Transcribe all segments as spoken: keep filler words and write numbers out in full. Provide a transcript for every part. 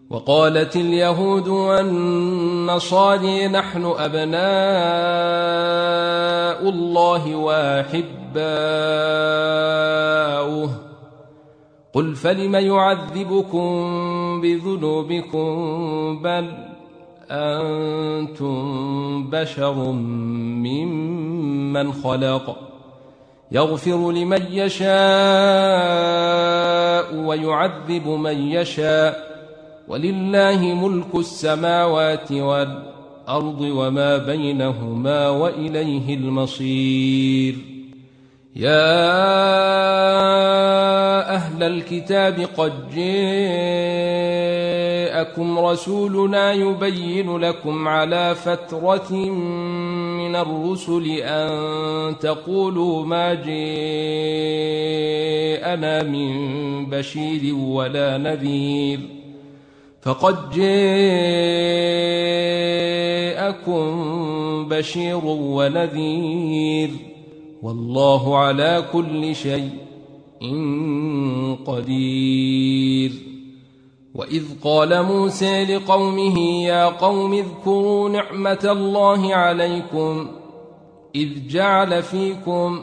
وقالت اليهود والنصارى نحن أبناء الله وأحباؤه قل فلم يعذبكم بذنوبكم بل أنتم بشر ممن خلق يغفر لمن يشاء ويعذب من يشاء ولله ملك السماوات والأرض وما بينهما وإليه المصير. يا أهل الكتاب قد جاءكم رسولنا يبين لكم على فترة من الرسل أن تقولوا ما جاءنا من بشير ولا نذير فقد جاءكم بشير ونذير والله على كل شيء قدير. وإذ قال موسى لقومه يا قوم اذكروا نعمة الله عليكم إذ جعل فيكم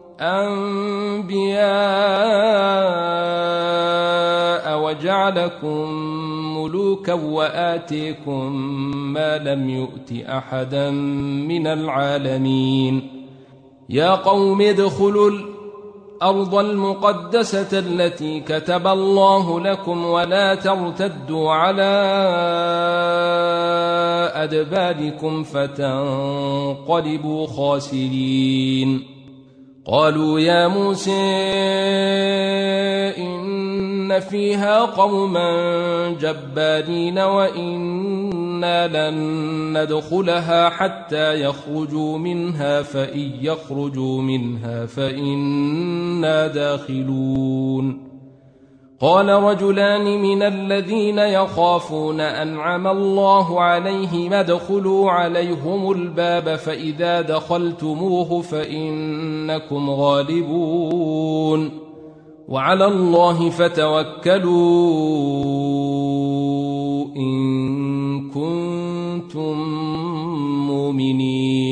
أنبياء وجعلكم ملوكا وآتيكم ما لم يؤت أحدا من العالمين. يا قوم ادخلوا الأرض المقدسة التي كتب الله لكم ولا ترتدوا على أدباركم فتنقلبوا خاسرين. قالوا يا موسى إن فيها قوما جبارين وإنا لن ندخلها حتى يخرجوا منها فإن يخرجوا منها فإنا داخلون. قال رجلان من الذين يخافون أنعم الله عليهم ادخلوا عليهم الباب فإذا دخلتموه فإنكم غالبون وعلى الله فتوكلوا إن كنتم مؤمنين.